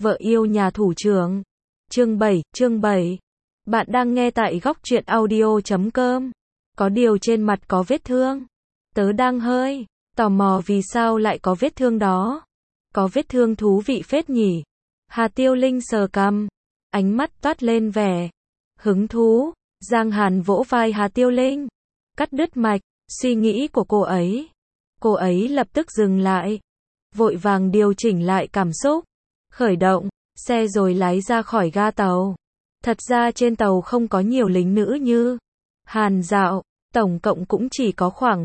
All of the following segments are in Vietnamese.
Vợ yêu nhà thủ trưởng. Chương 7. Bạn đang nghe tại góc truyện audio.com. Có điều trên mặt có vết thương. Tớ đang hơi tò mò vì sao lại có vết thương đó. Có vết thương thú vị phết nhỉ. Hà Tiêu Linh sờ cằm, ánh mắt toát lên vẻ hứng thú. Giang Hàn vỗ vai Hà Tiêu Linh, cắt đứt mạch suy nghĩ của cô ấy. Cô ấy lập tức dừng lại, vội vàng điều chỉnh lại cảm xúc, khởi động xe rồi lái ra khỏi ga tàu. Thật ra trên tàu không có nhiều lính nữ như Hàn Dạo, tổng cộng cũng chỉ có khoảng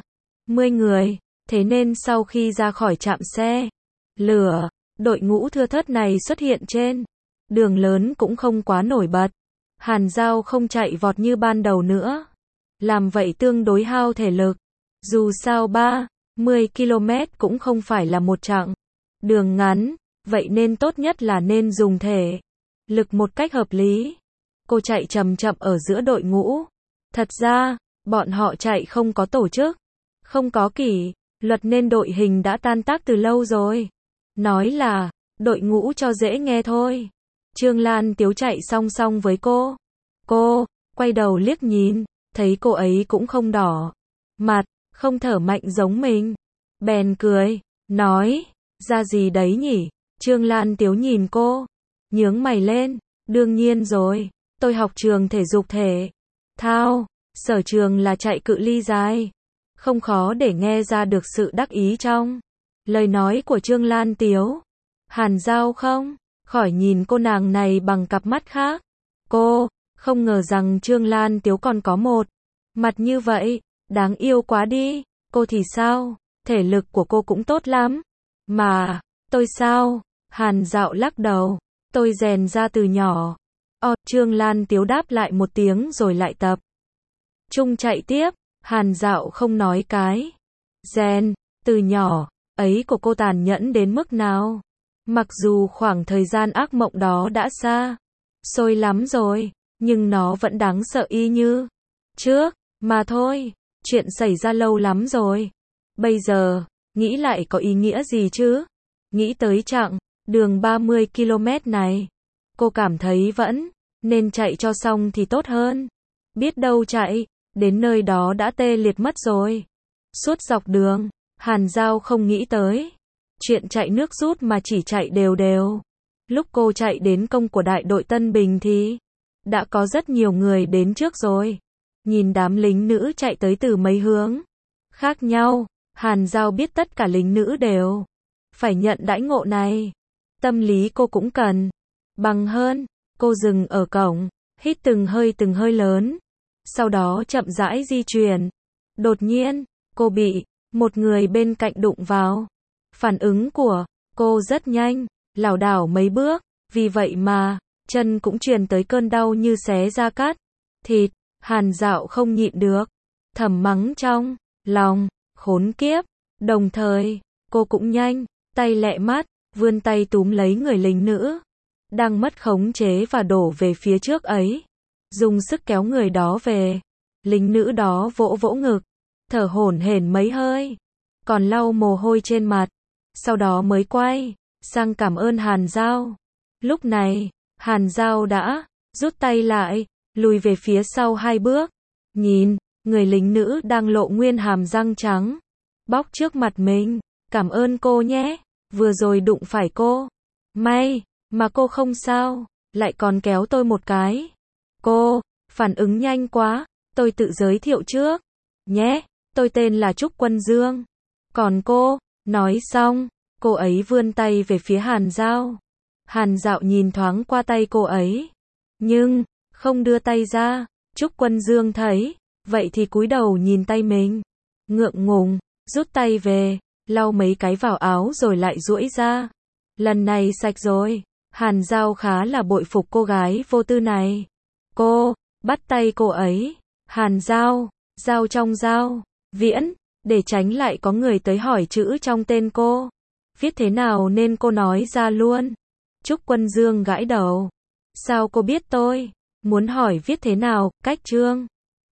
30 người, thế nên sau khi ra khỏi trạm xe lửa, đội ngũ thưa thớt này xuất hiện trên đường lớn cũng không quá nổi bật. Hàn Dao không chạy vọt như ban đầu nữa, làm vậy tương đối hao thể lực. Dù sao 30 km cũng không phải là một chặng đường ngắn, vậy nên tốt nhất là nên dùng thể lực một cách hợp lý. Cô chạy chậm chậm ở giữa đội ngũ. Thật ra, bọn họ chạy không có tổ chức, không có kỷ luật nên đội hình đã tan tác từ lâu rồi. Nói là đội ngũ cho dễ nghe thôi. Trương Lan Tiếu chạy song song với cô. Cô quay đầu liếc nhìn, thấy cô ấy cũng không đỏ mặt, không thở mạnh giống mình. Bèn cười, nói, ra gì đấy nhỉ? Trương Lan Tiếu nhìn cô, nhướng mày lên, đương nhiên rồi, tôi học trường thể dục thể thao, sở trường là chạy cự ly dài. Không khó để nghe ra được sự đắc ý trong lời nói của Trương Lan Tiếu. Hàn Dao không khỏi nhìn cô nàng này bằng cặp mắt khác. Cô không ngờ rằng Trương Lan Tiếu còn có một mặt như vậy, đáng yêu quá đi. Cô thì sao? Thể lực của cô cũng tốt lắm. Mà, tôi sao? Hàn Dạo lắc đầu. Tôi rèn ra từ nhỏ. Trương Lan Tiếu đáp lại một tiếng rồi lại tập trung chạy tiếp. Hàn Dạo không nói cái rèn từ nhỏ ấy của cô tàn nhẫn đến mức nào. Mặc dù khoảng thời gian ác mộng đó đã xa xôi lắm rồi, nhưng nó vẫn đáng sợ y như trước, mà thôi, chuyện xảy ra lâu lắm rồi. Bây giờ, nghĩ lại có ý nghĩa gì chứ? Nghĩ tới chặng đường 30 km này, cô cảm thấy vẫn nên chạy cho xong thì tốt hơn. Biết đâu chạy đến nơi đó đã tê liệt mất rồi. Suốt dọc đường, Hàn Dao không nghĩ tới chuyện chạy nước rút mà chỉ chạy đều đều. Lúc cô chạy đến công của đại đội Tân Bình thì đã có rất nhiều người đến trước rồi. Nhìn đám lính nữ chạy tới từ mấy hướng khác nhau, Hàn Dao biết tất cả lính nữ đều phải nhận đãi ngộ này. Tâm lý cô cũng cần bằng hơn. Cô dừng ở cổng, hít từng hơi lớn, sau đó chậm rãi di chuyển. Đột nhiên, cô bị một người bên cạnh đụng vào. Phản ứng của cô rất nhanh, lảo đảo mấy bước, vì vậy mà chân cũng truyền tới cơn đau như xé da cắt thịt. Hàn Dạo không nhịn được thầm mắng trong lòng, khốn kiếp. Đồng thời, cô cũng nhanh tay lẹ mắt, vươn tay túm lấy người lính nữ đang mất khống chế và đổ về phía trước ấy, dùng sức kéo người đó về. Lính nữ đó vỗ vỗ ngực, thở hổn hển mấy hơi, còn lau mồ hôi trên mặt, sau đó mới quay sang cảm ơn Hàn Dao. Lúc này, Hàn Dao đã rút tay lại, lùi về phía sau 2 bước, nhìn người lính nữ đang lộ nguyên hàm răng trắng bóc trước mặt mình. Cảm ơn cô nhé, vừa rồi đụng phải cô. May mà cô không sao, lại còn kéo tôi một cái. Cô phản ứng nhanh quá. Tôi tự giới thiệu trước nhé, tôi tên là Trúc Quân Dương. Còn cô? Nói xong, cô ấy vươn tay về phía Hàn Dao. Hàn Dạo nhìn thoáng qua tay cô ấy, nhưng không đưa tay ra. Trúc Quân Dương thấy vậy thì cúi đầu nhìn tay mình, ngượng ngùng rút tay về, lau mấy cái vào áo rồi lại duỗi ra. Lần này sạch rồi. Hàn Dao khá là bội phục cô gái vô tư này. Cô bắt tay cô ấy. Hàn Dao, Dao trong Dao Viễn, để tránh lại có người tới hỏi chữ trong tên cô viết thế nào nên cô nói ra luôn. Trúc Quân Dương gãi đầu. Sao cô biết tôi muốn hỏi viết thế nào? Cách Trương